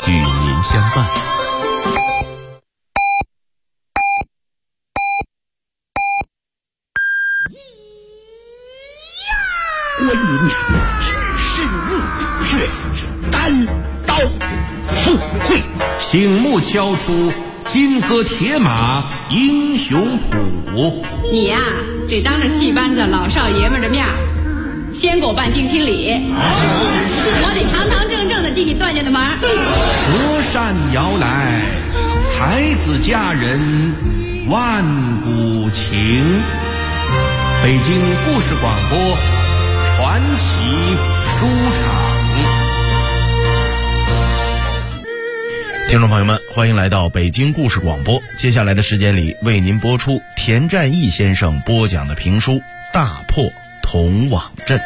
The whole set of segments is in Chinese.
与您相伴。 观音是日月单刀赴会， 醒目敲出金戈铁马英雄谱。 你呀，得当着戏班子老少爷们的面先给我办定亲礼，我得堂堂正正的进你段家的门。 隔山遥来，才子佳人万古情。北京故事广播传奇书场。 听众朋友们，欢迎来到北京故事广播。接下来的时间里，为您播出田占义先生播讲的评书《大破铜网阵》。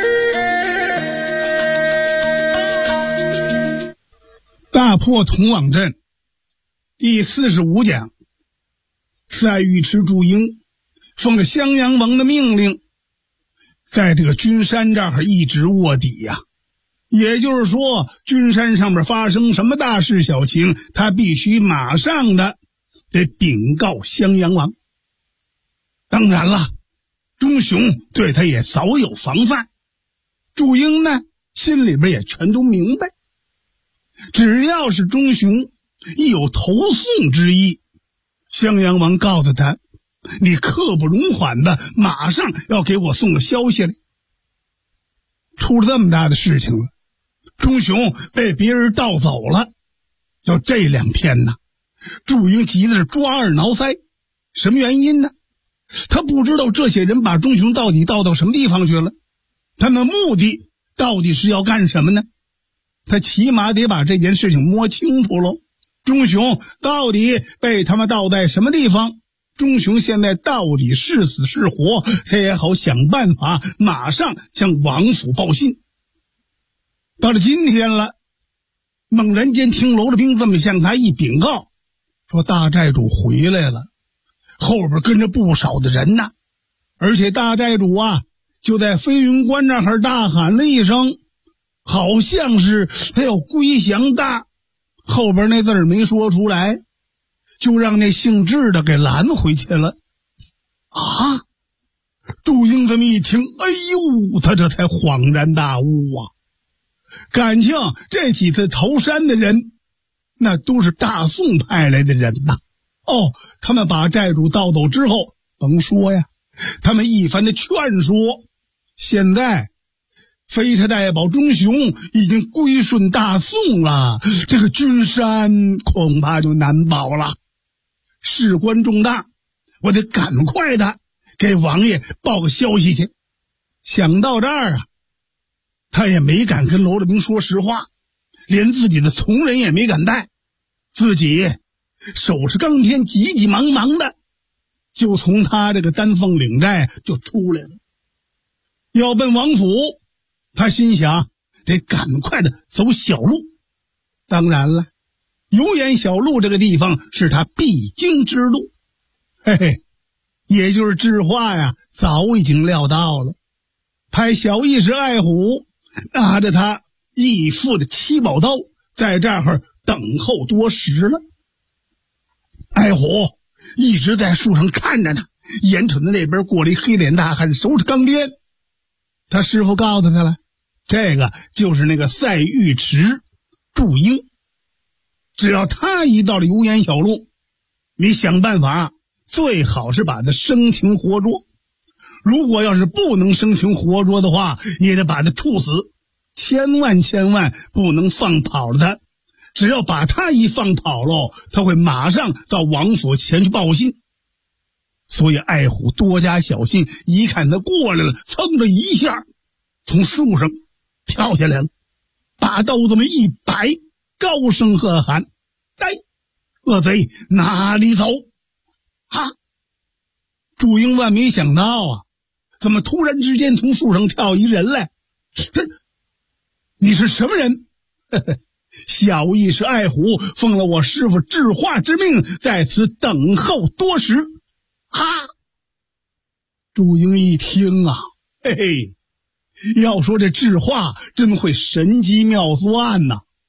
大破铜网阵第45讲，赛尉迟祝英奉了襄阳王的命令，在这个君山这儿一直卧底呀。也就是说，君山上面发生什么大事小情，他必须马上的得禀告襄阳王。当然了，钟雄对他也早有防范，祝英呢心里边也全都明白，只要是钟雄一有投送之意，襄阳王告诉他，你刻不容缓的马上要给我送个消息来。出了这么大的事情了，钟雄被别人盗走了，就这2天呢，祝英急得是抓耳挠腮。什么原因呢？他不知道这些人把钟雄到底盗到什么地方去了，他们目的到底是要干什么呢？他起码得把这件事情摸清楚喽。钟雄到底被他们盗在什么地方？钟雄现在到底是死是活？他也好想办法马上向王府报信。到了今天了，猛然间听娄了兵这么向他一禀告，说大寨主回来了，后边跟着不少的人呢。而且大寨主啊，就在飞云关那儿大喊了一声，好像是他要归降大，后边那字儿没说出来，就让那姓智的给拦回去了。啊！祝英这么一听，哎呦，他这才恍然大悟啊！感情这几次投山的人，那都是大宋派来的人呐。哦，他们把寨主盗走之后，甭说呀，他们一番的劝说，现在飞车太保钟雄已经归顺大宋了，这个君山恐怕就难保了。事关重大，我得赶快的给王爷报个消息去。想到这儿啊，他也没敢跟娄了兵说实话，连自己的从人也没敢带，自己手持钢鞭，急急忙忙的就从他这个丹凤岭寨就出来了，要奔王府。他心想得赶快的走小路，当然了，油盐小路这个地方是他必经之路。嘿嘿，也就是智化呀，早已经料到了，派小义士爱虎拿着他义父的七宝刀，在这儿等候多时了。爱虎一直在树上看着他，眼瞅着那边过了一黑脸大汉，手持钢鞭。他师傅告诉他了，这个就是那个赛尉迟祝英，只要他一到了油盐小路，你想办法最好是把他生擒活捉，如果要是不能生擒活捉的话，也得把他处死，千万不能放跑了他。只要把他一放跑喽，他会马上到王府前去报信。所以爱虎多加小心，一看他过来了，噌的一下从树上跳下来了，把刀这么一摆，高声喝喊：来，恶贼哪里走啊！祝英万没想到啊，怎么突然之间从树上跳一人来？你是什么人？小义士爱虎奉了我师父智化之命，在此等候多时。啊！祝英一听啊，嘿嘿，要说这智化真会神机妙算呐，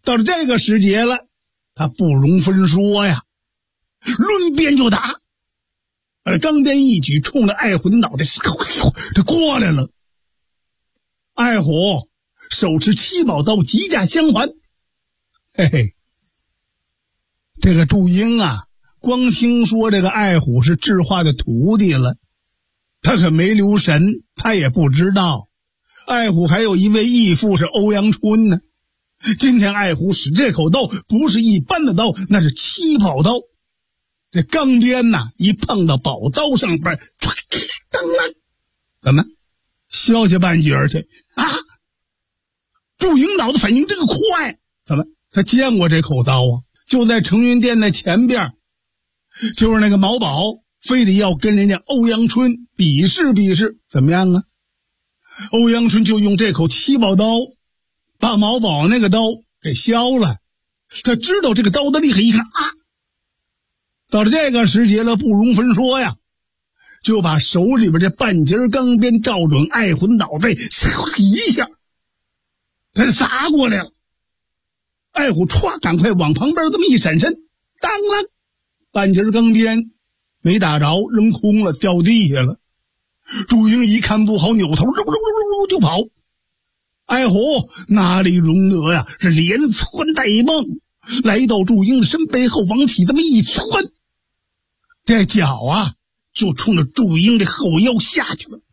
到了这个时节了，他不容分说呀，抡鞭就打。钢鞭一举，冲着爱虎的脑袋这过来了。爱虎手持七宝刀，几架相还。嘿嘿，这个祝英啊，光听说这个爱虎是智化的徒弟了，他可没留神，他也不知道爱虎还有一位义父是欧阳春呢。今天爱虎使这口刀不是一般的刀，那是七宝刀。这钢鞭呐，一碰到宝刀上边，当啷，怎么削下半截去啊？祝英脑子反应这个快，怎么他见过这口刀啊？就在承运殿的前边，就是那个毛宝非得要跟人家欧阳春比试比试，怎么样啊？欧阳春就用这口七宝刀把毛宝那个刀给削了。他知道这个刀的厉害，一看啊，到了这个时节了，不容分说呀，就把手里边这半截钢鞭照准爱虎的脑袋，一下他砸过来了。爱虎歘，赶快往旁边这么一闪身，当啷，半截钢鞭没打着，扔空了，掉地下了。祝英一看不好，扭头就跑。爱虎哪里容得呀，是连窜带蹦，来到祝英的身背后，往起这么一窜，这脚啊就冲着祝英的后腰下去了。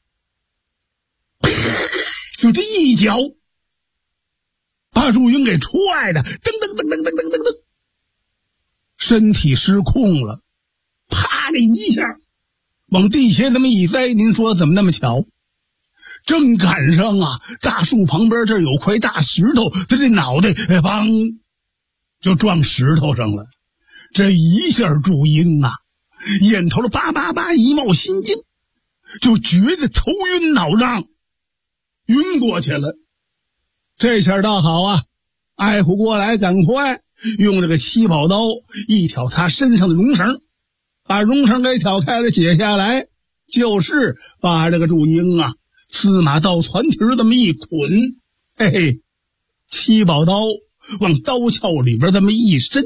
就这一脚把祝英给踹的噔噔噔噔噔噔噔噔，身体失控了，啪的一下往地下这么一栽。您说怎么那么巧？正赶上啊，大树旁边这有块大石头，他这脑袋砰就撞石头上了。这一下祝英啊眼头了叭叭叭一冒心惊，就觉得头晕脑胀，晕过去了。这下倒好啊，爱虎过来赶快用这个七宝刀一挑他身上的绒绳，把绒绳给挑开了解下来，就是把这个祝英啊司马倒攒蹄这么一捆，嘿嘿，七宝刀往刀鞘里边这么一伸。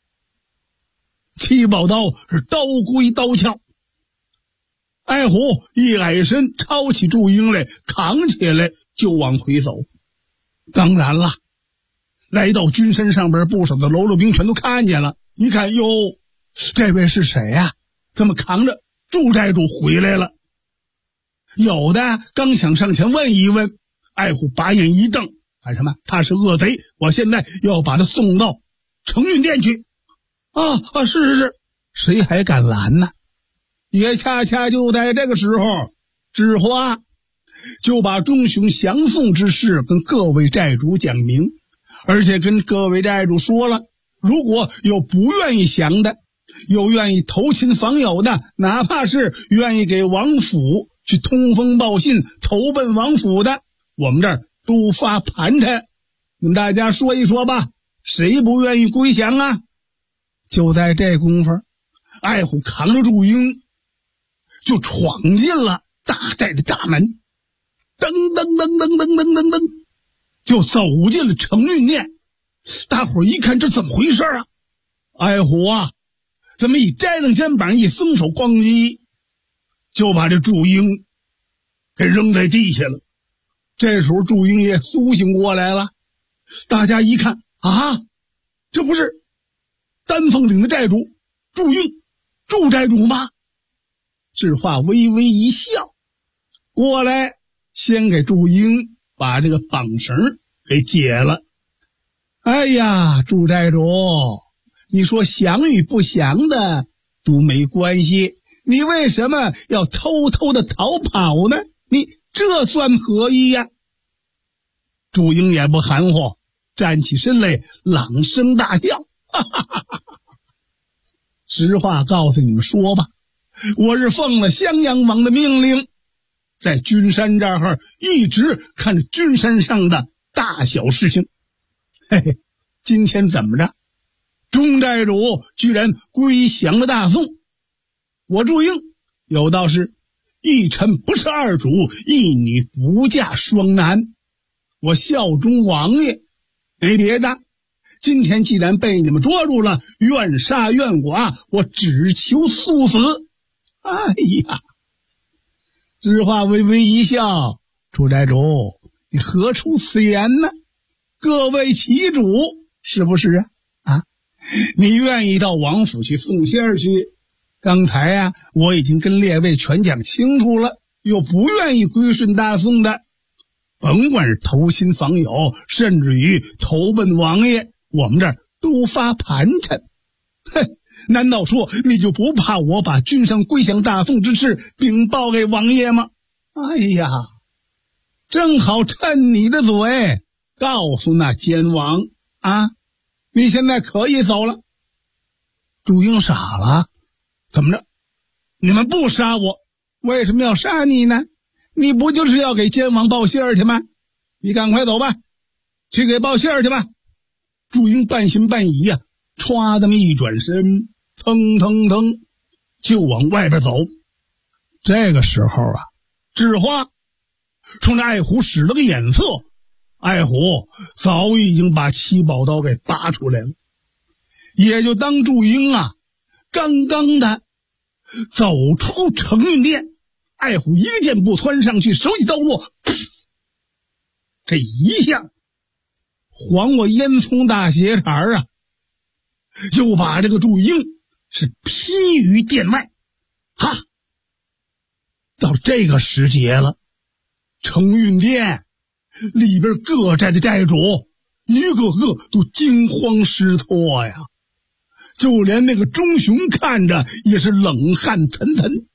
七宝刀是刀归刀鞘，爱虎一矮身抄起祝英来，扛起来就往回走。当然了，来到军山上边，不少的喽啰兵全都看见了，一看哟，这位是谁呀？这么扛着祝寨主回来了。有的刚想上前问一问，爱虎把眼一瞪，干什么？他是恶贼，我现在要把他送到承运殿去。是，谁还敢拦呢？也恰恰就在这个时候，知花就把忠雄降宋之事跟各位寨主讲明，而且跟各位寨主说了，如果有不愿意降的，有愿意投亲访友的，哪怕是愿意给王府去通风报信投奔王府的，我们这儿都发盘缠，你们大家说一说吧，谁不愿意归降啊？就在这功夫，爱虎扛着祝英就闯进了大寨的大门，噔噔噔噔噔噔噔噔，就走进了承运殿。大伙儿一看，这怎么回事啊？爱虎啊这么一摘楞肩膀，一松手，咣叽就把这祝英给扔在地下了。这时候祝英也苏醒过来了，大家一看啊，这不是丹凤岭的寨主祝英祝寨主吗？智化微微一笑，过来先给祝英把这个绑绳给解了。哎呀，祝寨主，你说降与不降的都没关系，你为什么要偷偷的逃跑呢？你这算何意呀？祝英也不含糊，站起身来朗声大笑，哈哈哈哈！实话告诉你们说吧，我是奉了襄阳王的命令，在君山这儿一直看着君山上的大小事情。嘿嘿，今天怎么着？钟寨主居然归降了大宋，我祝英有道是一臣不是二主，一女不嫁双男，我效忠王爷，没别的， 今天既然被你们捉住了，愿杀愿剐，我只求速死。哎呀，知画微微一笑，朱寨主，你何出此言呢？各为其主，是不是啊？你愿意到王府去送信儿去，刚才啊，我已经跟列位全讲清楚了，又不愿意归顺大宋的，甭管是投亲访友，甚至于投奔王爷，我们这儿都发盘缠。哼，难道说你就不怕我把君上归降大宋之事禀报给王爷吗？哎呀，正好趁你的嘴告诉那奸王啊，你现在可以走了。祝英傻了，怎么着？你们不杀我，为什么要杀你呢？你不就是要给奸王报信儿去吗？你赶快走吧，去给报信儿去吧。祝英半信半疑呀，歘这么一转身，腾腾腾就往外边走。这个时候啊，智花冲着爱虎使了个眼色，爱虎早已经把七宝刀给拔出来了。也就当祝英啊刚刚的走出承运殿，爱虎一个箭步窜上去，手起刀落，这一下还我烟囱大斜茬啊，就把这个祝英是劈于殿外。哈，到这个时节了，承运殿里边各寨的寨主一个个都惊慌失措呀，就连那个钟雄看着也是冷汗涔涔。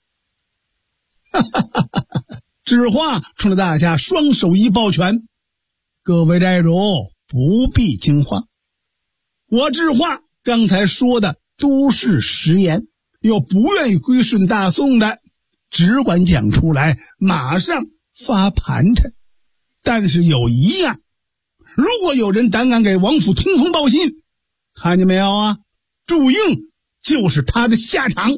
智花冲着大家双手一抱拳，各位寨主不必惊慌，我智花刚才说的都是实言，又不愿意归顺大宋的，只管讲出来，马上发盘缠。但是有一样，如果有人胆敢给王府通风报信，看见没有啊？祝英就是他的下场。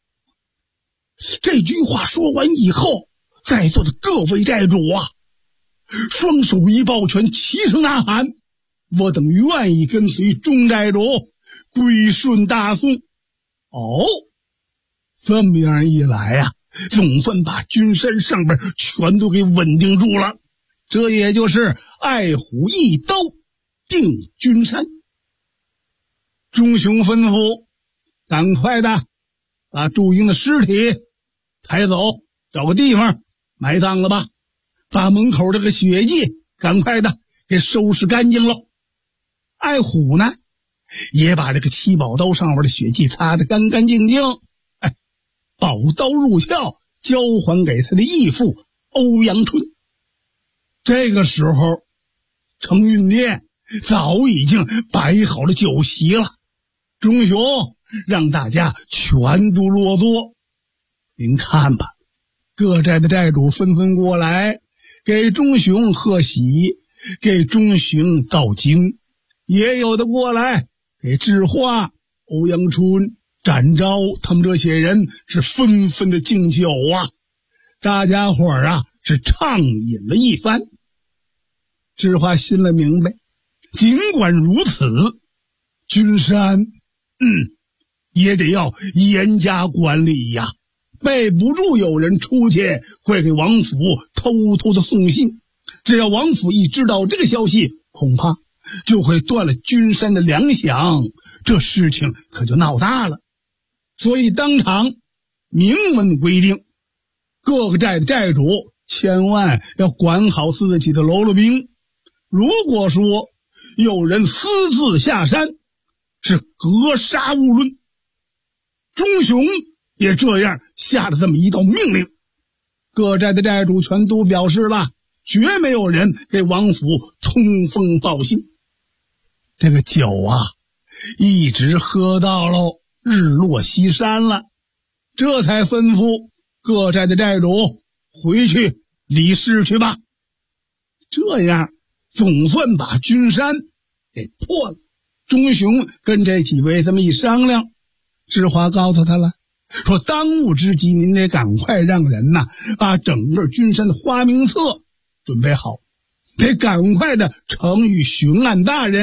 这句话说完以后，在座的各位寨主啊，双手一抱拳，齐声呐喊：我等愿意跟随钟寨主归顺大宋。哦，这么样一来啊，总算把君山上边全都给稳定住了。这也就是爱虎一刀定君山。钟雄吩咐，赶快的把祝英的尸体抬走，找个地方埋葬了吧。把门口这个血迹赶快的给收拾干净了。爱虎呢，也把这个七宝刀上面的血迹擦得干干净净，宝刀入鞘，交还给他的义父欧阳春。这个时候，承运殿早已经摆好了酒席了。钟雄让大家全都落座。您看吧，各寨的寨主纷纷过来，给钟雄贺喜，给钟雄道经，也有的过来给智花、欧阳春、展昭他们这些人是纷纷的敬酒啊。大家伙儿啊是畅饮了一番。智花心里明白，尽管如此，君山也得要严加管理呀，备不住有人出去会给王府偷偷的送信。只要王府一知道这个消息，恐怕就会断了君山的粮饷，这事情可就闹大了。所以当场明文规定，各个寨的寨主千万要管好自己的喽啰兵。如果说有人私自下山，是格杀勿论。钟雄也这样下了这么一道命令。各寨的寨主全都表示了，绝没有人给王府通风报信。这个酒啊，一直喝到了日落西山了，这才吩咐各寨的寨主回去理事去吧。这样总算把君山给破了。钟雄跟这几位这么一商量，智花告诉他了，说当务之急您得赶快让人把整个君山的花名册准备好，得赶快的呈与巡按大人，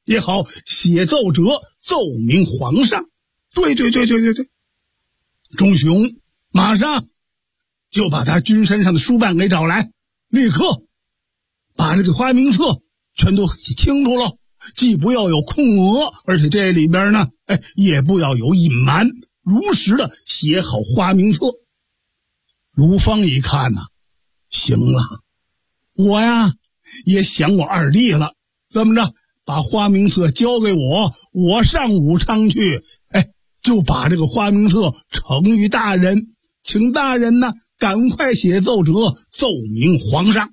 也好写奏折奏明皇上。对，钟雄马上就把他军山上的书办给找来，立刻把这个花名册全都写清楚了，既不要有空额，而且这里边呢，也不要有隐瞒，如实的写好花名册。卢芳一看呢，行了，我呀也想我二弟了，怎么着，把花名册交给我，我上武昌去，就把这个花名册呈于大人，请大人呢赶快写奏折奏明皇上。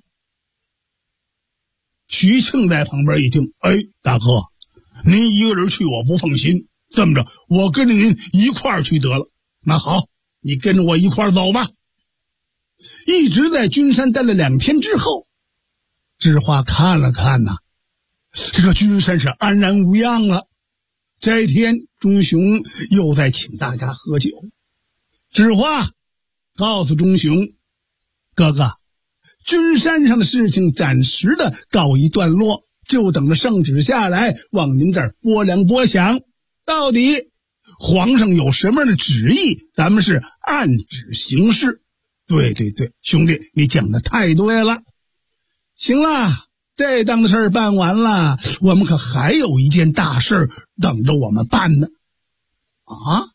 徐庆在旁边一听，大哥，您一个人去我不放心，这么着，我跟着您一块儿去得了。那好，你跟着我一块儿走吧。一直在君山待了2天之后，知画看了看呐，这个君山是安然无恙了。这一天，钟雄又在请大家喝酒。知画告诉钟雄，哥哥，君山上的事情暂时的告一段落，就等着圣旨下来往您这儿拨粮拨饷。到底皇上有什么样的旨意，咱们是按旨行事。对，兄弟，你讲的太对了。行了，这档子事儿办完了，我们可还有一件大事等着我们办呢。啊？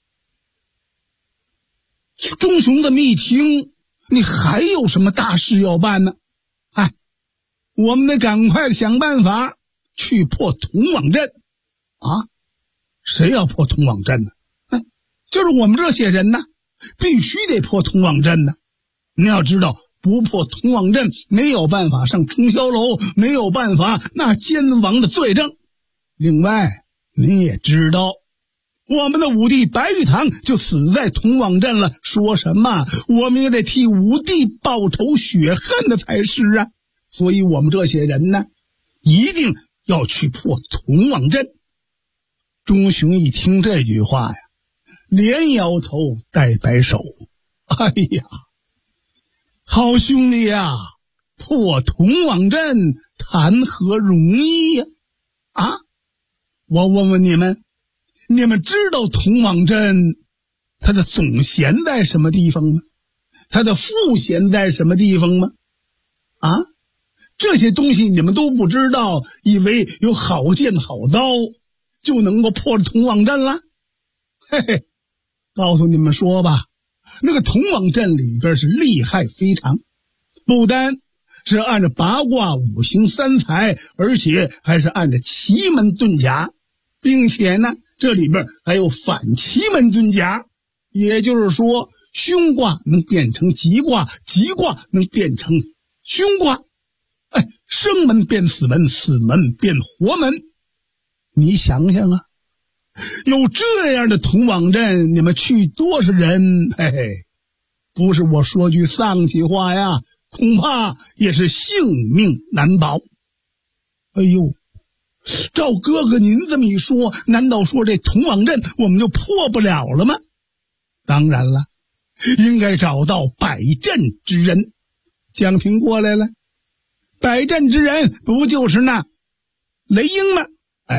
钟雄这么一听，你还有什么大事要办呢？我们得赶快想办法去破铜网阵。啊？谁要破铜网阵呢？就是我们这些人呢，必须得破铜网阵呢。你要知道，不破铜网阵，没有办法上冲霄楼，没有办法纳奸王的罪证。另外，您也知道，我们的武帝白玉堂就死在铜网阵了，说什么我们也得替武帝报仇雪恨的才是啊。所以我们这些人呢，一定要去破铜网阵。钟雄一听这句话呀，连摇头带摆手，哎呀，好兄弟呀，破铜网阵谈何容易呀！我问问你们，你们知道铜网阵它的总弦在什么地方吗？它的副弦在什么地方吗？这些东西你们都不知道，以为有好剑好刀就能够破了铜网阵了？嘿嘿，告诉你们说吧，那个铜网阵里边是厉害非常，不单是按照八卦五行三才，而且还是按照奇门遁甲，并且呢，这里边还有反奇门遁甲，也就是说，凶卦能变成吉卦，吉卦能变成凶卦，生门变死门，死门变活门。你想想啊，有这样的铜网阵，你们去多少人？嘿嘿，不是我说句丧气话呀，恐怕也是性命难保。哎呦，照哥哥您这么一说，难道说这铜网阵我们就破不了了吗？当然了，应该找到摆阵之人。蒋平过来了，摆阵之人不就是那雷英吗？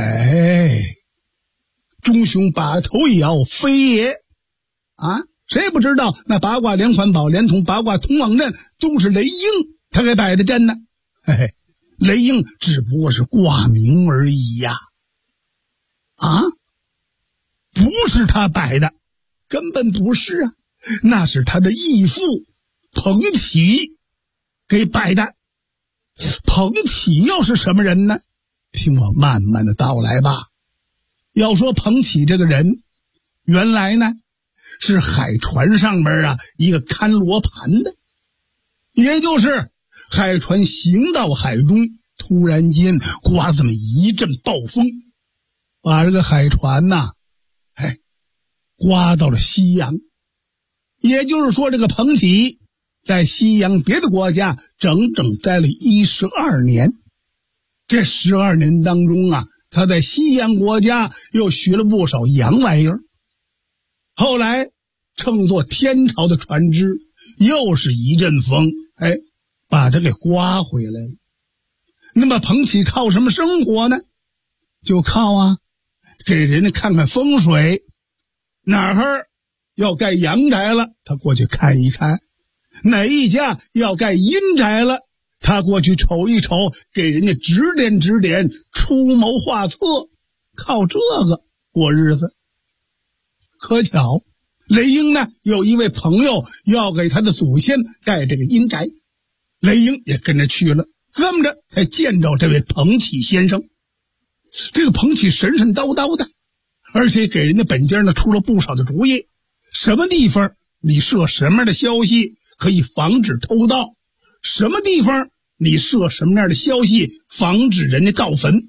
钟雄把头一摇，非也谁不知道那八卦连环宝连同八卦铜网阵都是雷英他给摆的阵呢？雷英只不过是挂名而已呀。不是他摆的，根本不是啊，那是他的义父彭祺给摆的。彭祺又是什么人呢？听我慢慢的道来吧。要说彭祺这个人，原来呢是海船上面一个看罗盘的，也就是海船行到海中，突然间刮这么一阵暴风，把这个海船刮到了西洋。也就是说，这个彭祺在西洋别的国家整整待了12年。这12年当中他在西洋国家又学了不少洋玩意儿。后来乘坐天朝的船只，又是一阵风，把他给刮回来了。那么彭祺靠什么生活呢？ 就靠给人家看看风水，哪儿要盖阳宅了，他过去看一看；哪一家要盖阴宅了，他过去瞅一瞅，给人家指点指点，出谋划策，靠这个过日子。可巧雷英呢，有一位朋友要给他的祖先盖这个阴宅，雷英也跟着去了。这么着才见着这位彭启先生。这个彭启神神叨叨的，而且给人家本家呢出了不少的主意，什么地方你设什么样的消息可以防止偷盗，什么地方你设什么样的消息防止人家造坟。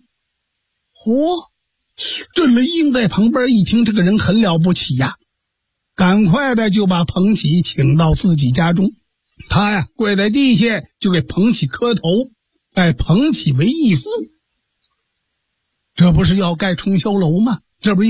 这雷英在旁边一听，这个人很了不起呀，赶快的就把彭启请到自己家中。他跪在地下就给彭启磕头，拜彭启为义父。这不是要盖重霄楼吗？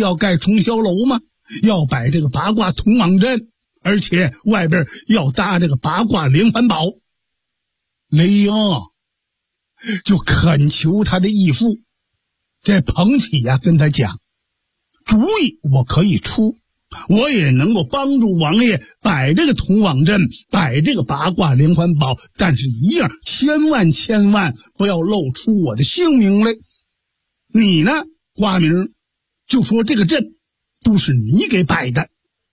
要摆这个八卦同网阵，而且外边要搭这个八卦连环宝。雷英就恳求他的义父，这彭启跟他讲，主意我可以出，我也能够帮助王爷摆这个同网阵，摆这个八卦连环宝，但是一样，千万不要露出我的姓名来。你呢，挂名就说这个阵都是你给摆的。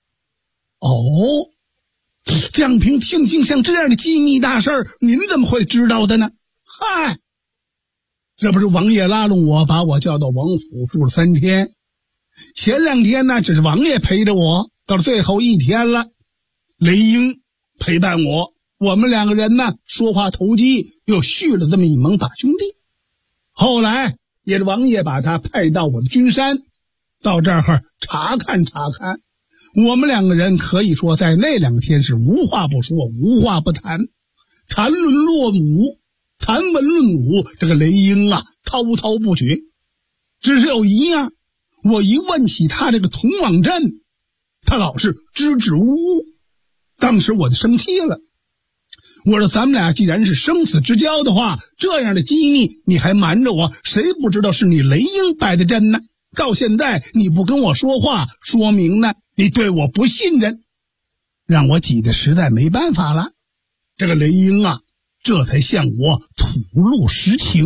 蒋平听清像这样的机密大事您怎么会知道的呢？嗨，这不是王爷拉拢我，把我叫到王府住了3天。前2天呢，只是王爷陪着我，到了最后1天了，雷英陪伴我，我们2个人呢说话投机，又续了这么一盟把兄弟。后来也是王爷把他派到我的君山，到这儿查看，我们2个人可以说在那2天是无话不说，无话不谈，谈文论武，这个雷英滔滔不绝。只是有一样，我一问起他这个同网阵，他老是支支吾吾。当时我就生气了，我说咱们俩既然是生死之交的话，这样的机密你还瞒着我，谁不知道是你雷英摆的阵呢？到现在你不跟我说话，说明呢你对我不信任，让我急得实在没办法了。这个雷英这才向我吐露实情。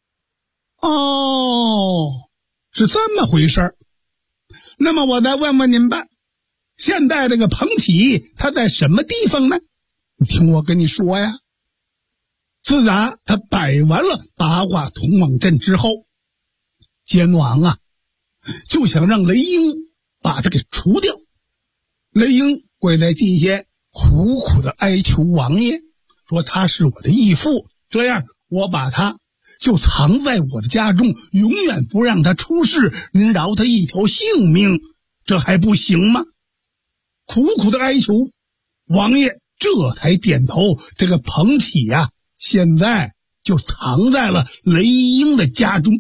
是这么回事。那么我再问问您吧，现在这个彭启他在什么地方呢？你听我跟你说呀，自打他摆完了八卦同网阵之后，奸王就想让雷英把他给除掉。雷英跪在地下苦苦的哀求王爷，说他是我的义父，这样我把他就藏在我的家中，永远不让他出事，您饶他一条性命，这还不行吗？苦苦的哀求，王爷这才点头。这个彭启现在就藏在了雷英的家中。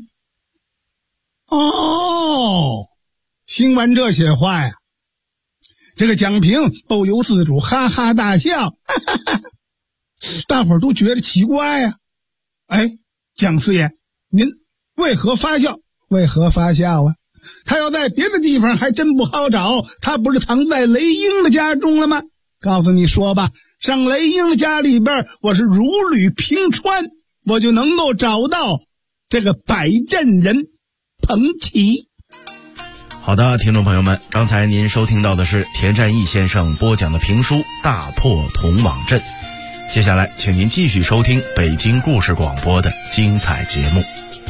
听完这些话这个蒋平不由自主哈哈大笑，大伙儿都觉得奇怪蒋四爷，您为何发笑？他要在别的地方还真不好找，他不是藏在雷英的家中了吗？告诉你说吧，上雷英的家里边，我是如履平川，我就能够找到这个摆阵人彭启。 好的，听众朋友们，刚才您收听到的是田占义先生播讲的评书《大破同网阵》。接下来请您继续收听北京故事广播的精彩节目。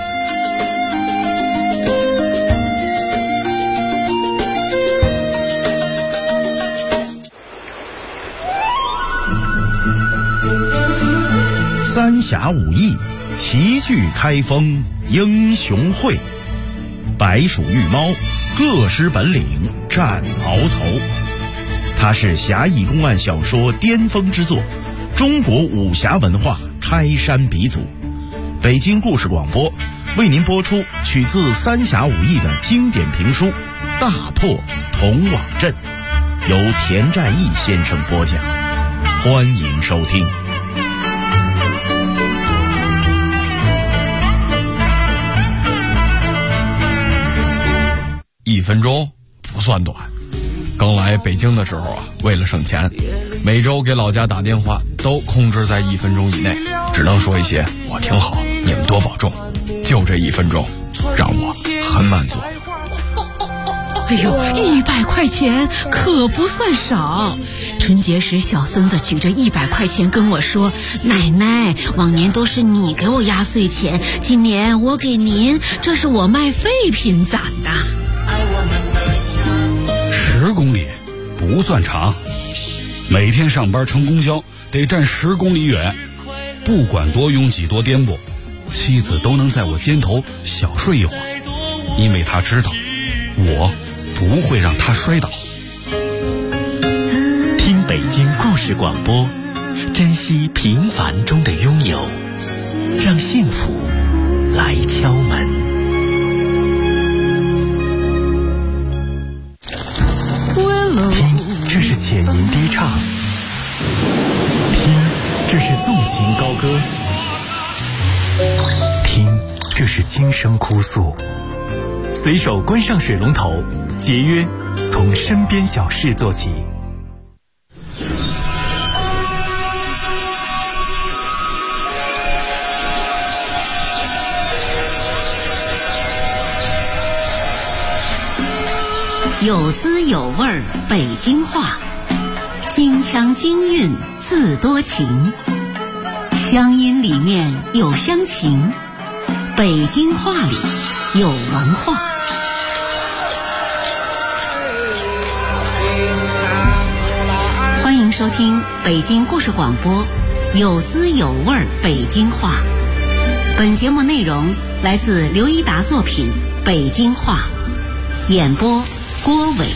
三峡武艺，齐聚开封英雄会，白鼠玉猫，各施本领战鳌头。它是侠义公案小说巅峰之作，中国武侠文化开山鼻祖。北京故事广播为您播出取自三峡武艺的经典评书《大破同网阵》，由田占义先生播讲，欢迎收听。 1分钟不算短。刚来北京的时候啊，为了省钱，每周给老家打电话都控制在1分钟以内，只能说一些我挺好，你们多保重。就这1分钟，让我很满足。 哎呦，100块钱可不算少。春节时，小孙子举着100块钱跟我说：“奶奶，往年都是你给我压岁钱，今年我给您，这是我卖废品攒的。 ”10公里不算长，每天上班乘公交得站10公里远，不管多拥挤多颠簸，妻子都能在我肩头小睡一会儿，因为她知道我不会让她摔倒。 听北京故事广播，珍惜平凡中的拥有，让幸福来敲门。听，这是浅吟低唱；听，这是纵情高歌；听，这是轻声哭诉。随手关上水龙头，节约从身边小事做起。 有滋有味儿北京话，京腔京韵字多情，乡音里面有乡情，北京话里有文化。欢迎收听北京故事广播，有滋有味儿北京话。本节目内容来自刘一达作品《北京话》，演播郭伟。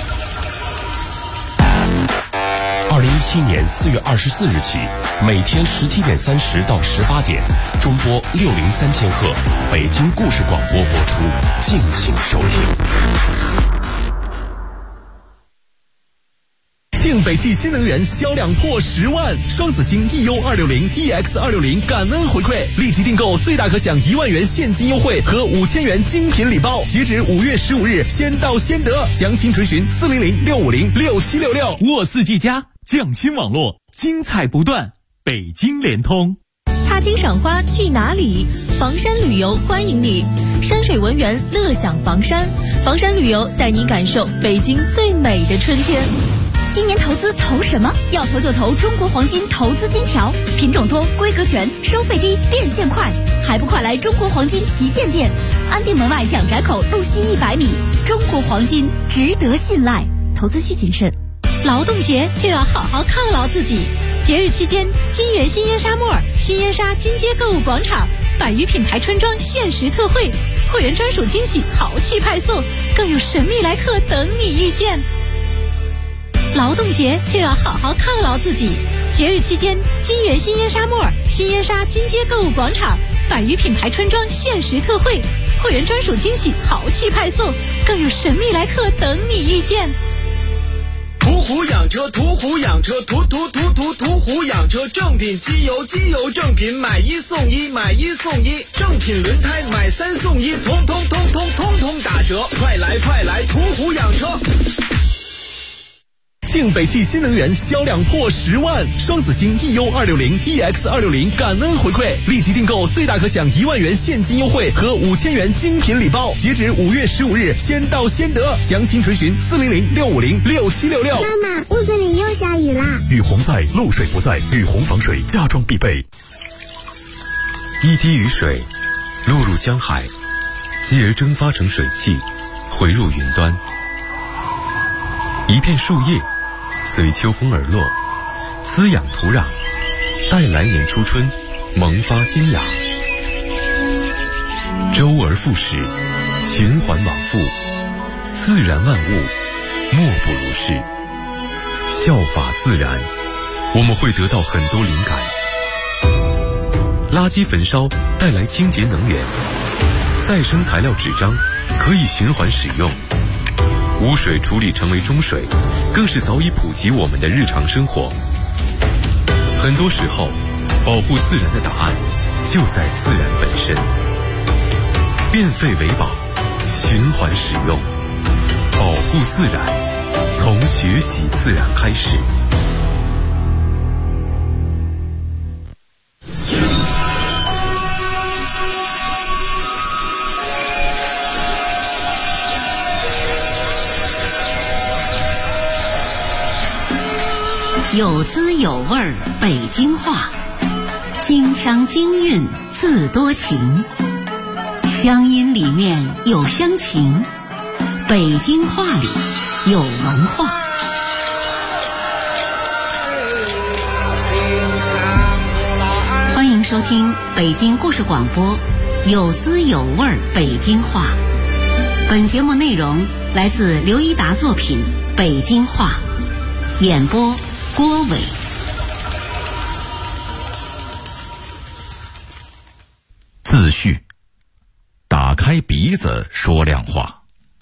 2017年4月24日起，每天17点30到18点，中波603000赫，北京故事广播播出，敬请收听。 庆北汽新能源销量破10万，双子星 EU260、EX260 感恩回馈，立即订购最大可享1万元现金优惠和5000元精品礼包，截止5月15日，先到先得，详情垂询400-650-6766。沃4G+匠心网络，精彩不断，北京联通。 踏青赏花去哪里？房山旅游欢迎你，山水文园乐享房山，房山旅游带你感受北京最美的春天。 今年投资投什么？要投就投中国黄金投资金条，品种多，规格全，收费低，变现快，还不快来中国黄金旗舰店，安定门外蒋宅口路西100米，中国黄金值得信赖，投资需谨慎。 劳动节就要好好犒劳自己，节日期间，金源新烟沙莫尔、新烟沙金街购物广场100余品牌春装限时特惠，会员专属惊喜豪气派送，更有神秘来客等你遇见。劳动节就要好好犒劳自己，节日期间，金源新烟沙莫尔、新烟沙金街购物广场100余品牌春装限时特惠，会员专属惊喜豪气派送，更有神秘来客等你遇见。 途虎养车，途虎养车，途虎养车，正品机油，机油正品买1送1，买1送1，正品轮胎买3送1，通通打折，快来途虎养车。 庆北汽新能源销量破10万，双子星 EU260、EX260 感恩回馈，立即订购最大可享1万元现金优惠和5000元精品礼包，截止5月15日，先到先得，详情垂询400-650-6766。 妈妈，屋子里又下雨啦！ 雨洪在，漏水不在，雨洪防水家装必备。 一滴雨水落入江海，继而蒸发成水汽，回入云端。一片树叶随秋风而落，滋养土壤，待来年初春萌发新芽。周而复始，循环往复，自然万物莫不如是。效法自然，我们会得到很多灵感。垃圾焚烧带来清洁能源，再生材料纸张可以循环使用，污水处理成为中水，更是早已普及我们的日常生活。很多时候，保护自然的答案就在自然本身。变废为宝，循环使用， 保护自然，从学习自然开始。 有滋有味儿北京话，京腔京韵自多情，乡音里面有乡情，北京话里有文化。欢迎收听北京故事广播有滋有味儿北京话。本节目内容来自刘一达作品《北京话》，演播郭伟。 自序：打开鼻子说亮话。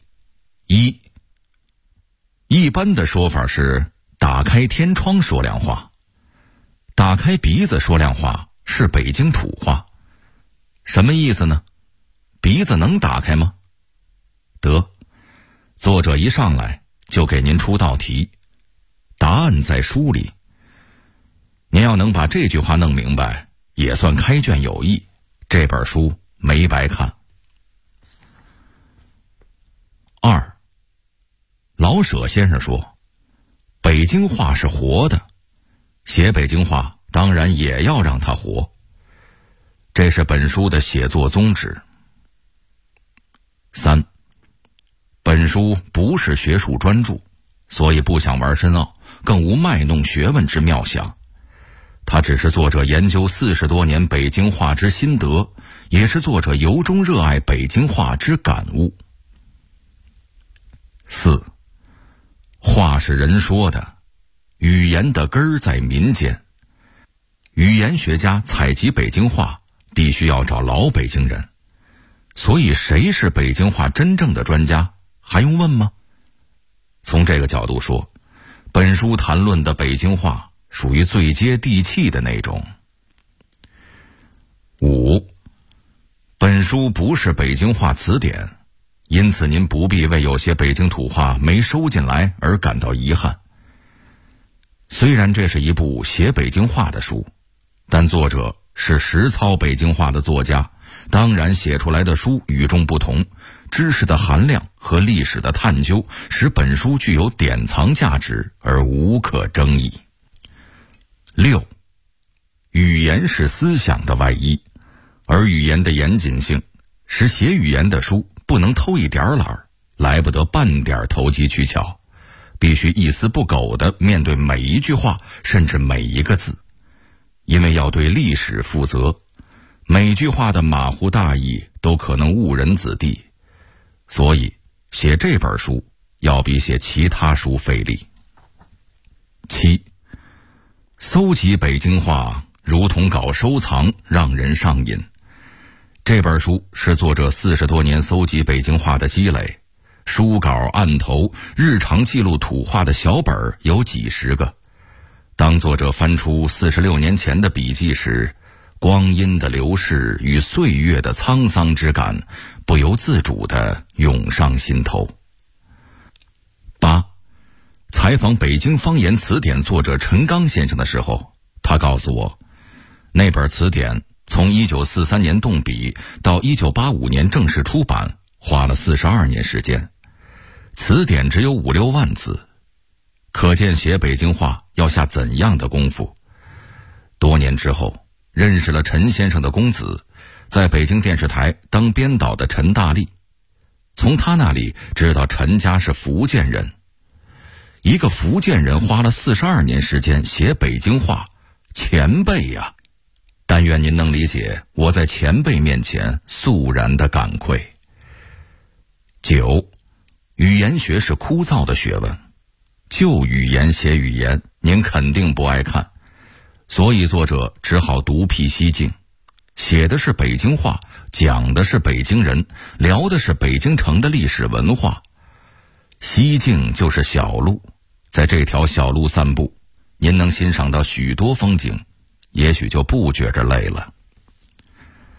一般的说法是打开天窗说亮话，打开鼻子说亮话是北京土话。什么意思呢？鼻子能打开吗？得，作者一上来就给您出道题，答案在书里。您要能把这句话弄明白，也算开卷有益，这本书没白看。2，老舍先生说，北京话是活的，写北京话当然也要让它活，这是本书的写作宗旨。3，本书不是学术专著，所以不想玩深奥，更无卖弄学问之妙想。它只是作者研究40多年北京话之心得，也是作者由衷热爱北京话之感悟。4，话是人说的，语言的根儿在民间。语言学家采集北京话，必须要找老北京人。所以谁是北京话真正的专家，还用问吗？从这个角度说，本书谈论的北京话属于最接地气的那种。5，本书不是北京话词典，因此您不必为有些北京土话没收进来而感到遗憾。虽然这是一部写北京话的书，但作者是实操北京话的作家，当然写出来的书与众不同，知识的含量和历史的探究使本书具有典藏价值而无可争议。6，语言是思想的外衣，而语言的严谨性使写语言的书不能偷一点懒儿，来不得半点投机取巧，必须一丝不苟地面对每一句话，甚至每一个字，因为要对历史负责，每句话的马虎大意都可能误人子弟，所以写这本书要比写其他书费力。7，搜集北京话如同搞收藏，让人上瘾。这本书是作者40多年搜集北京话的积累，书稿、案头、日常记录土话的小本有几十个。当作者翻出46年前的笔记时，光阴的流逝与岁月的沧桑之感不由自主地涌上心头。8，采访北京方言词典作者陈刚先生的时候，他告诉我，那本词典从1943年动笔到1985年正式出版，花了42年时间，词典只有5-6万字，可见写北京话要下怎样的功夫。多年之后，认识了陈先生的公子，在北京电视台当编导的陈大力，从他那里知道陈家是福建人。一个福建人花了42年时间写北京话，前辈呀！但愿您能理解我在前辈面前肃然的感愧。9，语言学是枯燥的学问，就语言写语言，您肯定不爱看，所以作者只好独辟蹊径，写的是北京话，讲的是北京人，聊的是北京城的历史文化。西径就是小路，在这条小路散步，您能欣赏到许多风景，也许就不觉着累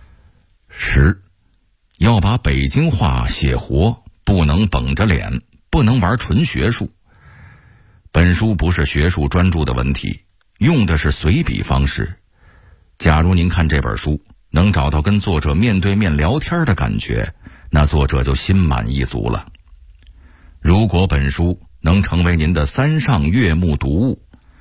了。10，要把北京话写活，不能绷着脸， 不能玩纯学术。本书不是学术专注的文体，用的是随笔方式。假如您看这本书能找到跟作者面对面聊天的感觉，那作者就心满意足了。如果本书能成为您的3上悦目读物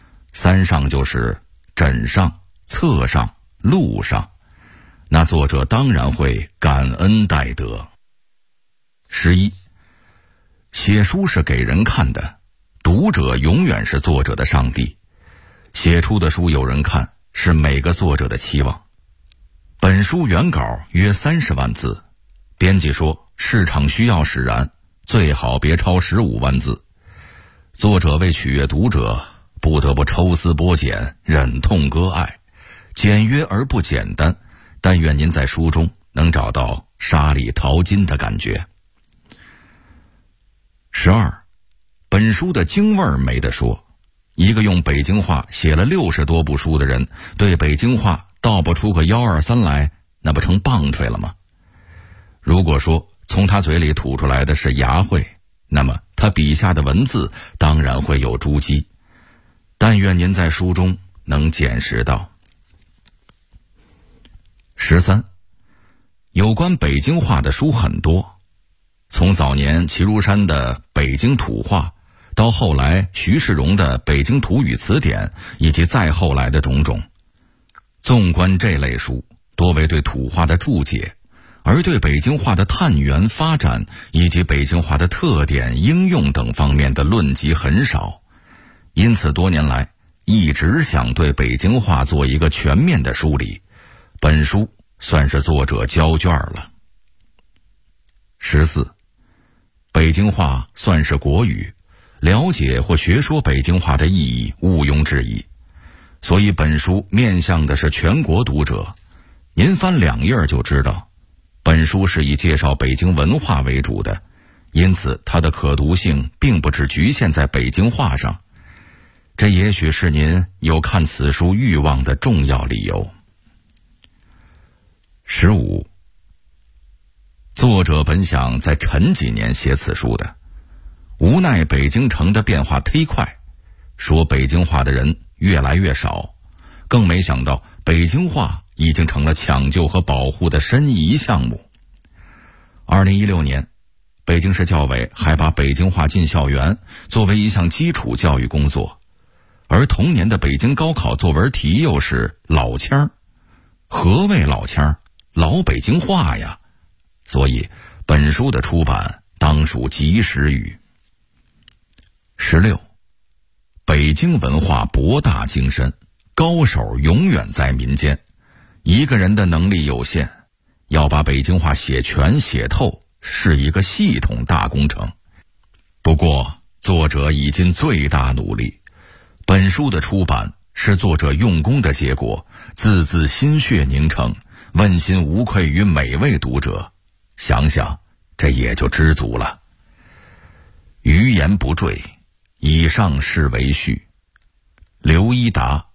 ，3上就是枕上、侧上、路上，那作者当然会感恩戴德。11，写书是给人看的，读者永远是作者的上帝。写出的书有人看，是每个作者的期望。本书原稿约30万字，编辑说市场需要使然，最好别超15万字。作者为取悦读者，不得不抽丝剥茧，忍痛割爱，简约而不简单，但愿您在书中能找到沙里淘金的感觉。12，本书的京味儿没得说。一个用北京话写了60多部书的人，对北京话道不出个123来，那不成棒槌了吗？如果说从他嘴里吐出来的是牙慧，那么他笔下的文字当然会有珠玑。但愿您在书中能见识到。13，有关北京话的书很多，从早年齐如山的《北京土话》，到后来徐世荣的《北京土语词典》，以及再后来的种种。纵观这类书，多为对土话的注解，而对北京话的探源发展以及北京话的特点应用等方面的论及很少。因此多年来一直想对北京话做一个全面的梳理，本书算是作者交卷了。14，北京话算是国语，了解或学说北京话的意义毋庸置疑，所以本书面向的是全国读者。您翻2页就知道，本书是以介绍北京文化为主的，因此它的可读性并不只局限在北京话上，这也许是您有看此书欲望的重要理由。15，作者本想在陈几年写此书的，无奈北京城的变化忒快，说北京话的人越来越少，更没想到北京话已经成了抢救和保护的申遗项目。2016年，北京市教委还把北京话进校园作为一项基础教育工作，而同年的北京高考作文题又是老腔儿。何谓老腔儿？老北京话呀。所以本书的出版当属及时雨。16，北京文化博大精深，高手永远在民间。一个人的能力有限，要把北京话写全写透是一个系统大工程。不过作者已尽最大努力，本书的出版是作者用功的结果，字字心血凝成，问心无愧于每位读者。想想这也就知足了。余言不赘，以上是为序。刘一达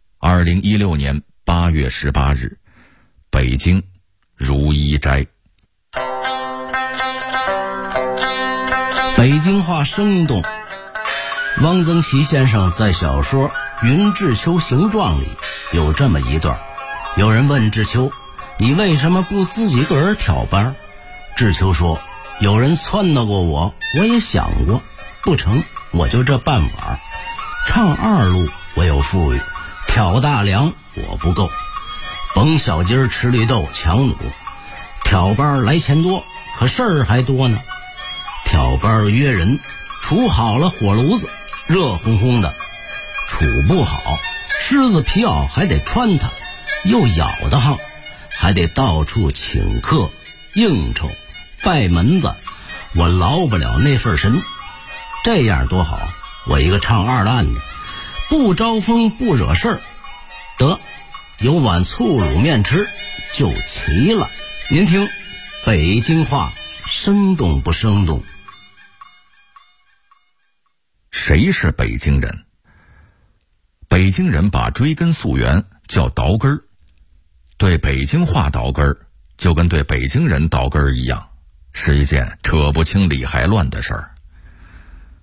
，2016年8月18日，北京如一斋。 北京话生动。汪曾祺先生在小说《云志秋形状》里有这么一段，有人问志秋，你为什么不自己个儿挑班？志秋说，有人撺掇过我，我也想过，不成，我就这半碗。唱2路我有富裕，挑大梁我不够，甭小鸡儿吃绿豆强弩，挑班来钱多，可事儿还多呢。挑班约人，处好了火炉子，热烘烘的，处不好，狮子皮袄还得穿它，又咬得慌，还得到处请客应酬拜门子，我劳不了那份神。这样多好，我一个唱2烂的，不招风不惹事儿，得有碗醋卤面吃就齐了。您听北京话生动不生动？ 谁是北京人？北京人把追根溯源叫倒根儿，对北京话倒根儿就跟对北京人倒根儿一样，是一件扯不清理还乱的事儿。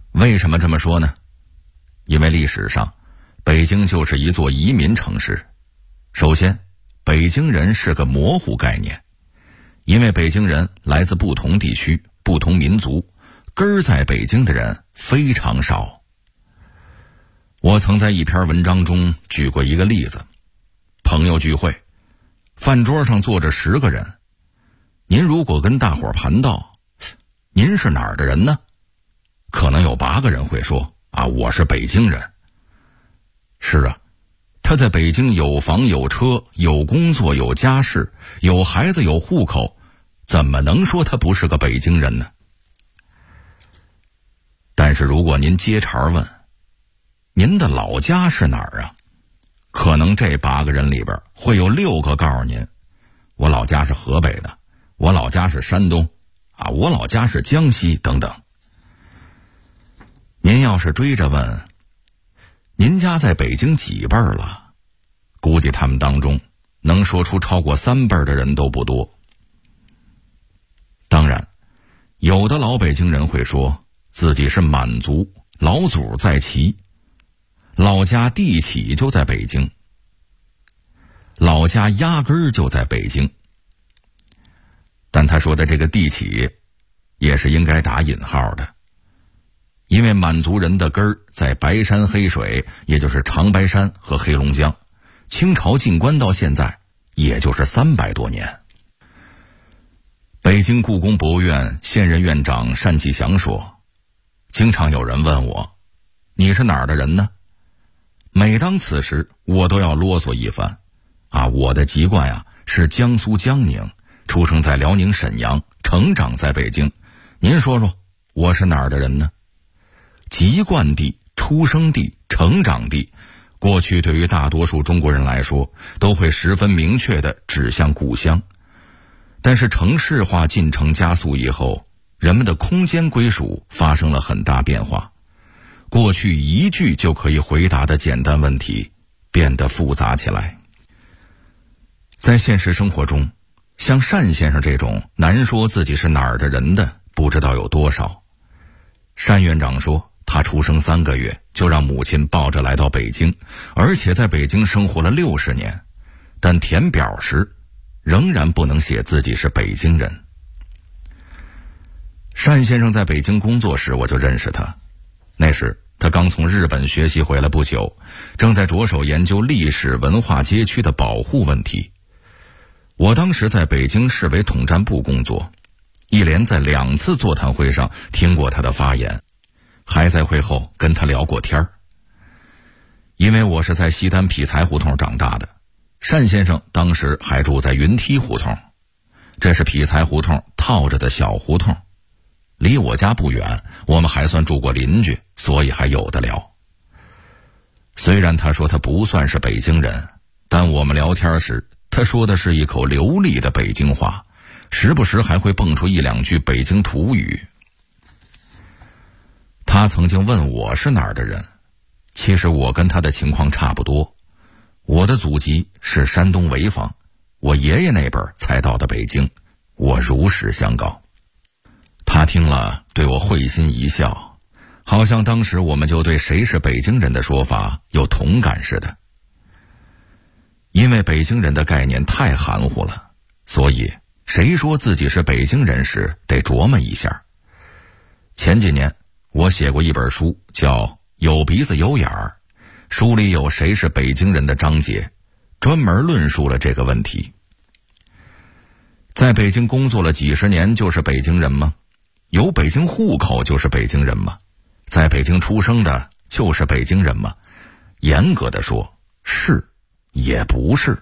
为什么这么说呢？因为历史上北京就是一座移民城市。首先，北京人是个模糊概念，因为北京人来自不同地区、不同民族，根儿在北京的人非常少。我曾在一篇文章中举过一个例子，朋友聚会，饭桌上坐着10个人，您如果跟大伙盘道，您是哪儿的人呢？可能有8个人会说我是北京人。是啊，他在北京有房有车有工作有家室有孩子有户口，怎么能说他不是个北京人呢？但是如果您接茬问您的老家是哪儿啊，可能这8个人里边会有6个告诉您，我老家是河北的，我老家是山东我老家是江西等等。您要是追着问您家在北京几辈儿了，估计他们当中能说出超过3辈儿的人都不多。当然，有的老北京人会说自己是满族，老祖在齐，老家地起就在北京，老家压根儿就在北京。但他说的这个地起也是应该打引号的，因为满族人的根儿在白山黑水，也就是长白山和黑龙江，清朝进关到现在也就是300多年。北京故宫博物院现任院长单霁翔说，经常有人问我，你是哪儿的人呢？每当此时我都要啰嗦一番我的籍贯是江苏江宁，出生在辽宁沈阳，成长在北京，您说说我是哪儿的人呢？籍贯地、出生地、成长地，过去对于大多数中国人来说都会十分明确地指向故乡。但是城市化进程加速以后，人们的空间归属发生了很大变化，过去一句就可以回答的简单问题变得复杂起来。在现实生活中，像单先生这种难说自己是哪儿的人的不知道有多少。单院长说，他出生3个月就让母亲抱着来到北京，而且在北京生活了60年，但填表时仍然不能写自己是北京人。单先生在北京工作时我就认识他，那时他刚从日本学习回来不久，正在着手研究历史文化街区的保护问题。我当时在北京市委统战部工作，一连在2次座谈会上听过他的发言，还在会后跟他聊过天儿。因为我是在西单匹才胡同长大的，单先生当时还住在云梯胡同，这是匹才胡同套着的小胡同，离我家不远，我们还算住过邻居，所以还有的聊。虽然他说他不算是北京人，但我们聊天时他说的是一口流利的北京话，时不时还会蹦出1、2句北京土语。他曾经问我是哪儿的人，其实我跟他的情况差不多，我的祖籍是山东潍坊，我爷爷那辈才到的北京，我如实相告。他听了对我会心一笑，好像当时我们就对谁是北京人的说法有同感似的。因为北京人的概念太含糊了，所以谁说自己是北京人时得琢磨一下。前几年我写过一本书叫《有鼻子有眼儿》，书里有谁是北京人的章节，专门论述了这个问题。在北京工作了几十年就是北京人吗？有北京户口就是北京人吗？在北京出生的就是北京人吗？严格的说，是也不是。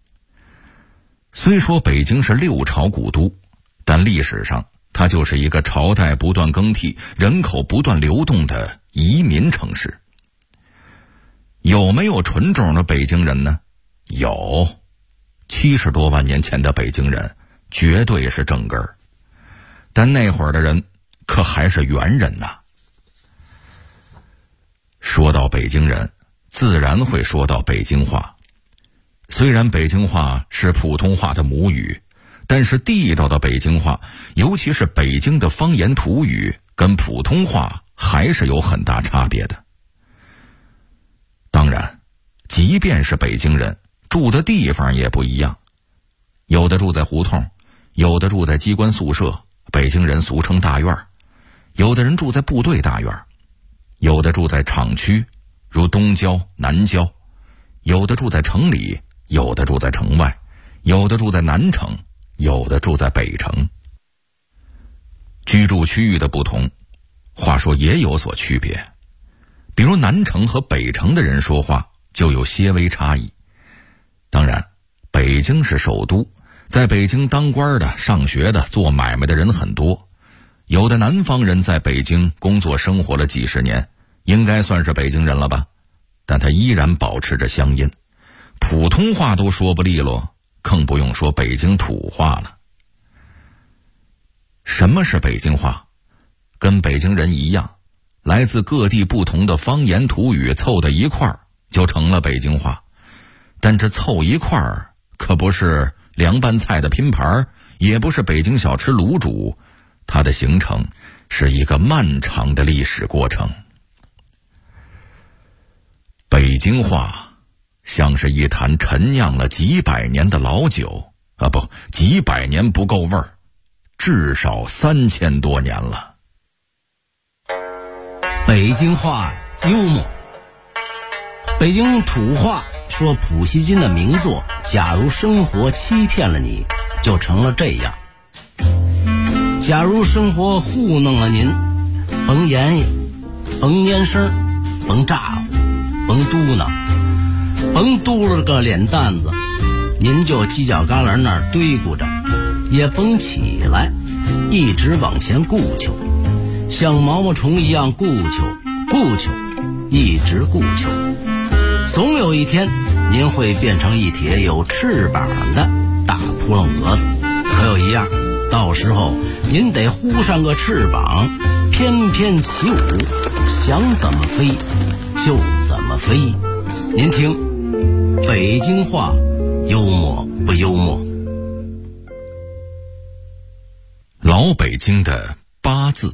虽说北京是6朝古都，但历史上它就是一个朝代不断更替、人口不断流动的移民城市。有没有纯种的北京人呢？有，70多万年前的北京人绝对是正根儿，但那会儿的人可还是猿人呐。说到北京人，自然会说到北京话。虽然北京话是普通话的母语，但是地道的北京话，尤其是北京的方言土语，跟普通话还是有很大差别的。当然，即便是北京人，住的地方也不一样，有的住在胡同，有的住在机关宿舍，北京人俗称大院，有的人住在部队大院，有的住在厂区，如东郊、南郊，有的住在城里，有的住在城外，有的住在南城，有的住在北城。居住区域的不同，话说也有所区别。比如南城和北城的人说话就有些微差异。当然，北京是首都，在北京当官的、上学的、做买卖的人很多，有的南方人在北京工作生活了几十年，应该算是北京人了吧，但他依然保持着乡音，普通话都说不利落，更不用说北京土话了。什么是北京话？跟北京人一样，来自各地不同的方言土语凑在一块儿就成了北京话。但这凑一块儿可不是凉拌菜的拼盘，也不是北京小吃卤煮，它的形成是一个漫长的历史过程。北京话像是一坛陈酿了几百年的老酒啊，不，几百年不够味儿，至少3000多年了。 北京话幽默。北京土话说普希金的名作《假如生活欺骗了你》就成了这样。假如生活糊弄了您，甭言语，甭蔫声，甭咋呼，甭嘟囔，甭嘟了个脸蛋子，您就犄角旮旯那儿堆咕着，也甭起来，一直往前顾求，像毛毛虫一样顾求，一直顾求。总有一天您会变成一帖有翅膀的大扑棱蛾子，可有一样，到时候您得呼上个翅膀，翩翩起舞，想怎么飞就怎么飞。您听，北京话幽默不幽默？ 老北京的八字。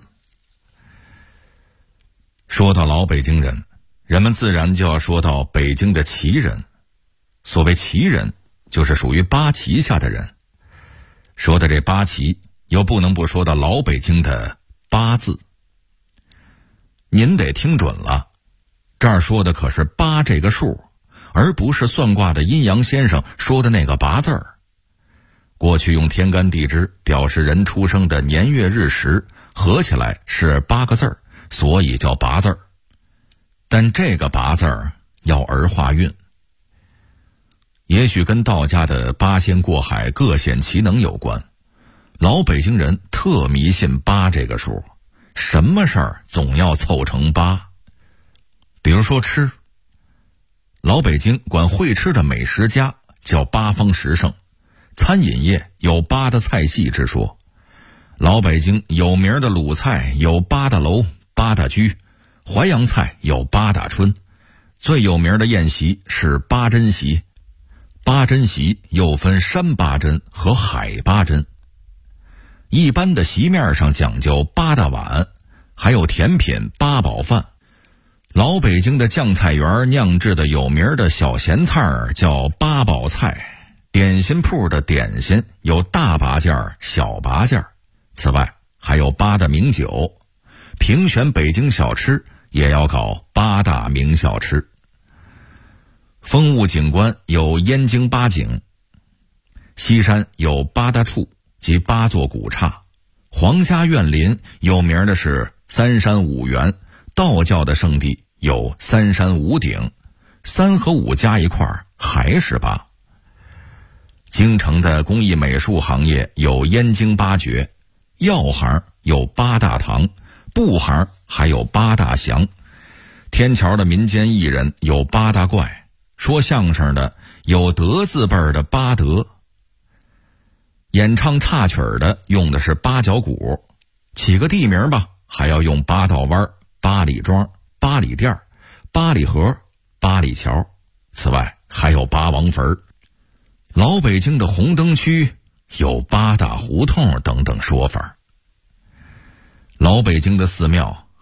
说到老北京人，人们自然就要说到北京的旗人。所谓旗人，就是属于八旗下的人。说的这八旗，又不能不说到老北京的八字。您得听准了，这儿说的可是八这个数，而不是算卦的阴阳先生说的那个八字儿。过去用天干地支表示人出生的年月日时，合起来是8个字儿，所以叫八字儿。但这个八字儿要儿化韵，也许跟道家的八仙过海各显其能有关。老北京人特迷信8这个数，什么事儿总要凑成8。比如说吃，老北京管会吃的美食家叫八方十胜，餐饮业有8的菜系之说。老北京有名的鲁菜有8大楼、8大居，淮扬菜有8大春，最有名的宴席是8珍席。8珍席又分山8珍和海8珍。一般的席面上讲究8大碗，还有甜品8宝饭。老北京的酱菜园酿制的有名的小咸菜叫8宝菜，点心铺的点心有大八件、小八件。此外还有8大名酒，评选北京小吃也要搞8大名小吃。风物景观有燕京8景，西山有8大处及8座古刹，皇家园林有名的是3山5园，道教的圣地有3山5顶，3和5加一块还是8。京城的工艺美术行业有燕京8绝，药行有8大堂，布行还有8大祥，天桥的民间艺人有8大怪，说相声的有德字辈的8德，演唱插曲的用的是8角鼓，起个地名吧，还要用8道湾、8里庄、8里店、8里河、8里桥，此外还有8王坟。老北京的红灯区有8大胡同等等说法。老北京的寺庙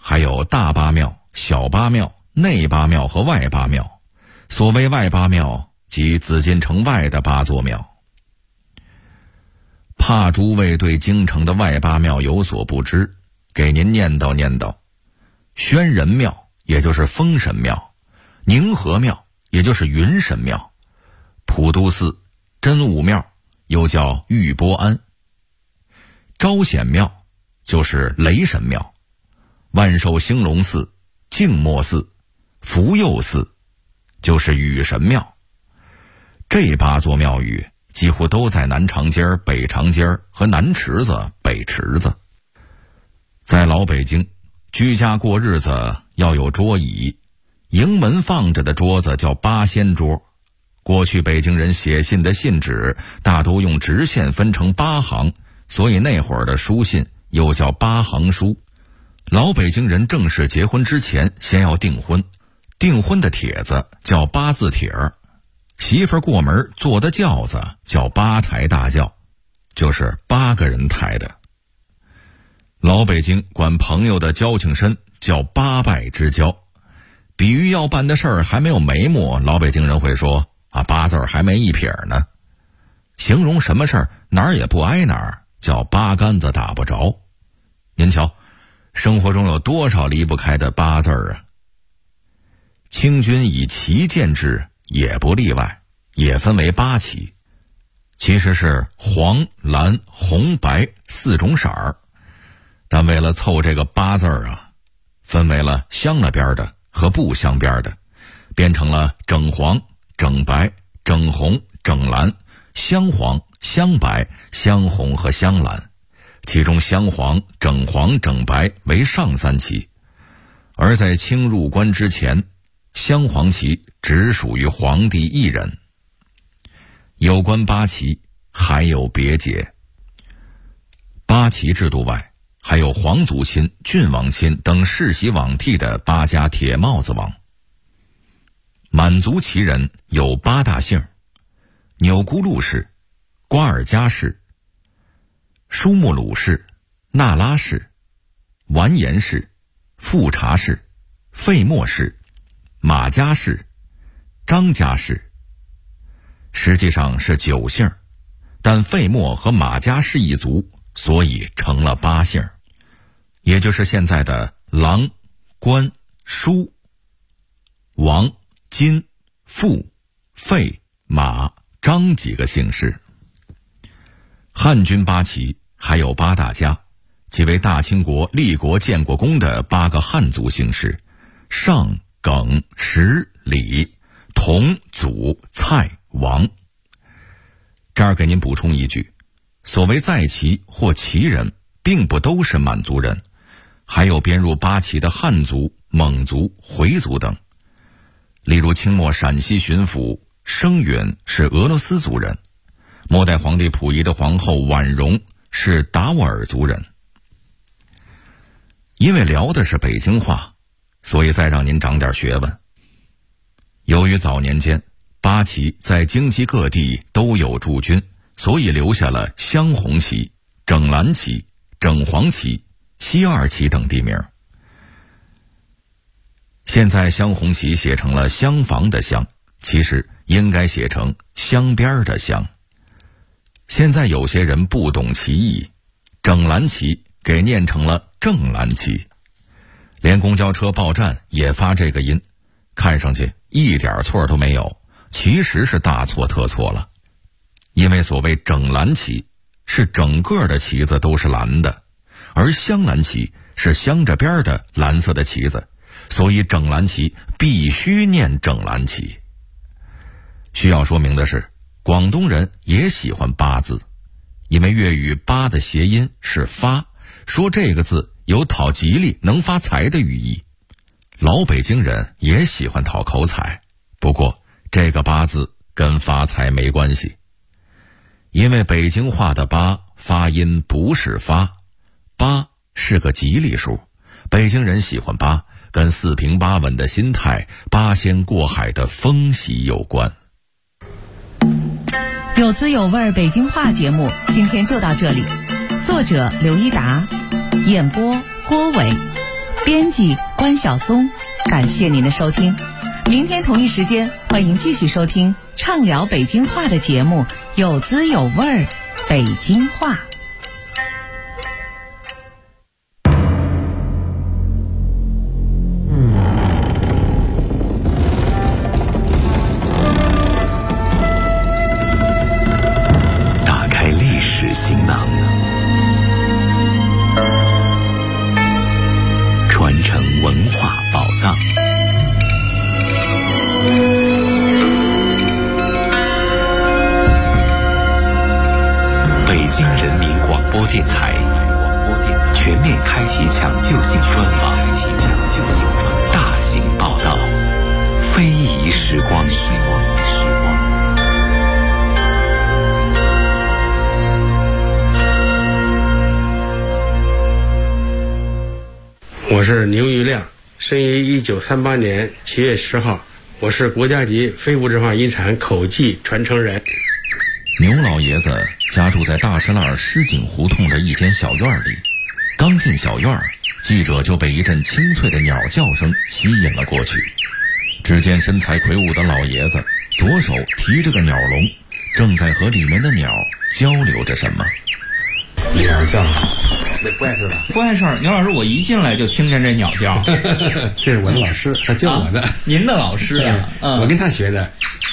还有大八庙、小八庙、内八庙和外八庙。所谓外八庙，即紫禁城外的8座庙。怕诸位对京城的外八庙有所不知，给您念叨念叨。宣仁庙，也就是封神庙；宁和庙，也就是云神庙；普渡寺、真武庙，又叫玉波庵；招显庙，就是雷神庙；万寿兴隆寺、静默寺、福佑寺，就是雨神庙。这8座庙宇几乎都在南长街、北长街和南池子、北池子。在老北京，居家过日子要有桌椅，迎门放着的桌子叫八仙桌。过去北京人写信的信纸大都用直线分成8行，所以那会儿的书信又叫8行书。老北京人正式结婚之前先要订婚，订婚的帖子叫8字帖儿，媳妇过门坐的轿子叫8抬大轿，就是8个人抬的。老北京管朋友的交情深叫8拜之交，比喻要办的事儿还没有眉目，老北京人会说8字还没一撇呢。形容什么事儿哪儿也不挨哪儿，叫8竿子打不着。您瞧，生活中有多少离不开的8字啊？清军以旗见制也不例外，也分为8旗，其实是黄、蓝、红、白4种色儿，但为了凑这个8字分为了镶了边的和不镶边的，变成了整黄、整白、整红、整蓝、镶黄、镶白、镶红和镶蓝。其中镶黄、整黄、整白为上3旗，而在清入关之前，镶黄旗只属于皇帝一人。有关8旗还有别解。8旗制度外，还有皇族亲、郡王亲等世袭罔替的8家铁帽子王。满族旗人有8大姓：钮钴禄氏、瓜尔佳氏、舒木鲁氏、那拉氏、完颜氏、富察氏、费默氏、马家氏、张家氏。实际上是9姓，但费默和马家氏一族，所以成了8姓，也就是现在的郎、关、舒、王、金、富、费、马、张几个姓氏。汉军8旗还有8大家，即为大清国立国建国功的8个汉族姓氏：尚、耿、石、李、佟、祖、蔡、王。这儿给您补充一句，所谓在旗或旗人并不都是满族人，还有编入8旗的汉族、蒙族、回族等。例如清末陕西巡抚生允是俄罗斯族人，末代皇帝溥仪的皇后婉容是达斡尔族人。因为聊的是北京话，所以再让您长点学问。由于早年间8旗在京畿各地都有驻军，所以留下了镶红旗、整蓝旗、整黄旗、西二旗等地名。现在镶红旗写成了厢房的厢，其实应该写成镶边的镶。现在有些人不懂旗义，整蓝旗给念成了正蓝旗，连公交车报站也发这个音，看上去一点错都没有，其实是大错特错了。因为所谓整蓝旗是整个的旗子都是蓝的，而镶蓝旗是镶着边的蓝色的旗子，所以整蓝旗必须念整蓝旗。需要说明的是，广东人也喜欢8字，因为粤语8的谐音是发，说这个字有讨吉利能发财的寓意。老北京人也喜欢讨口彩，不过这个8字跟发财没关系，因为北京话的8发音不是发，8是个吉利数，北京人喜欢8跟4平8稳的心态、8仙过海的风喜有关。 有滋有味北京话节目今天就到这里，作者刘一达，演播郭伟。 编辑关晓松，感谢您的收听。明天同一时间，欢迎继续收听畅聊北京话的节目，有滋有味儿，北京话。 打开历史行囊，传承文化宝藏。北京人民广播电台全面开启抢救性专访，大型报道，非遗时光。 我是牛玉亮，生于1938年7月10号，我是国家级非物质文化遗产口技传承人。 牛老爷子家住在大石栏石井胡同的一间小院里，刚进小院，记者就被一阵清脆的鸟叫声吸引了过去。只见身材魁梧的老爷子左手提着个鸟笼，正在和里面的鸟交流着什么。 鸟叫，那不碍事吧？ 不碍事儿。牛老师，我一进来就听见这鸟叫。 这是我的老师，他教我的。 您的老师啊？ 我跟他学的。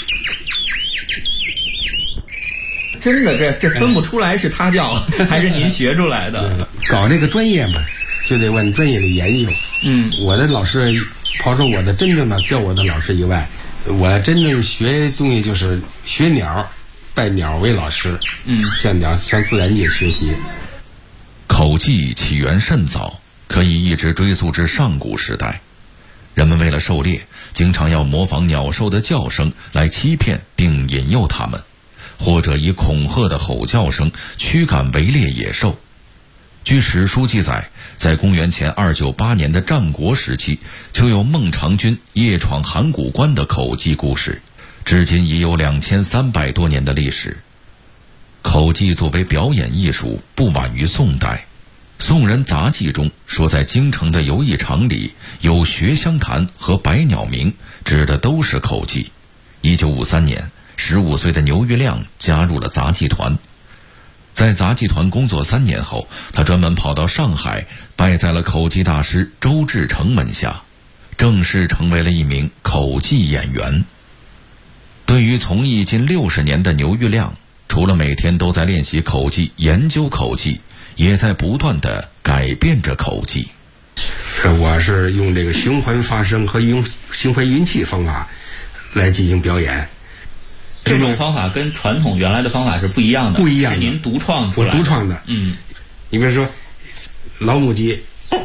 真的，这分不出来是他叫还是您学出来的。 搞这个专业嘛，就得往专业的研究。我的老师，抛出我的真正的教我的老师以外，我真正学东西就是学鸟，拜鸟为老师。向自然界学习。 口技起源甚早，可以一直追溯至上古时代。人们为了狩猎，经常要模仿鸟兽的叫声来欺骗并引诱它们，或者以恐吓的吼叫声驱赶围猎野兽。据史书记载，在公元前298年的战国时期，就有孟尝君夜闯函谷关的口技故事，至今已有2300多年的历史。口技作为表演艺术，不晚于宋代。宋人杂记中说，在京城的游艺场里有学香坛和百鸟鸣，指的都是口技。1953年，15岁的牛玉亮加入了杂技团。在杂技团工作3年后，他专门跑到上海，拜在了口技大师周志成门下，正式成为了一名口技演员。对于从艺近60年的牛玉亮，除了每天都在练习口技、研究口技，也在不断地改变着口技。 我是用这个循环发声和用循环运气方法来进行表演。 这种方法跟传统原来的方法是不一样的，是您独创出来的。 我独创的。你比如说老母鸡，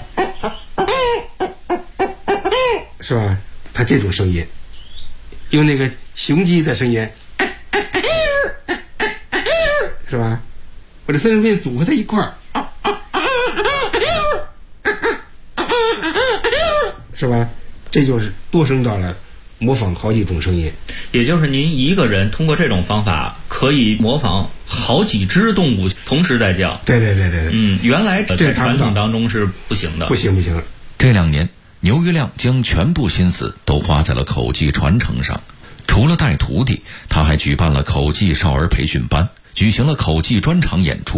是吧？它这种声音，用那个雄鸡的声音，是吧？我这3种声音组合在一块儿，是吧？这就是多声道了，模仿好几种声音。 也就是您一个人通过这种方法可以模仿好几只动物同时在叫。 对。 原来在传统当中是不行的。 不行。 这2年，牛玉亮将全部心思都花在了口技传承上。除了带徒弟，他还举办了口技少儿培训班，举行了口技专场演出。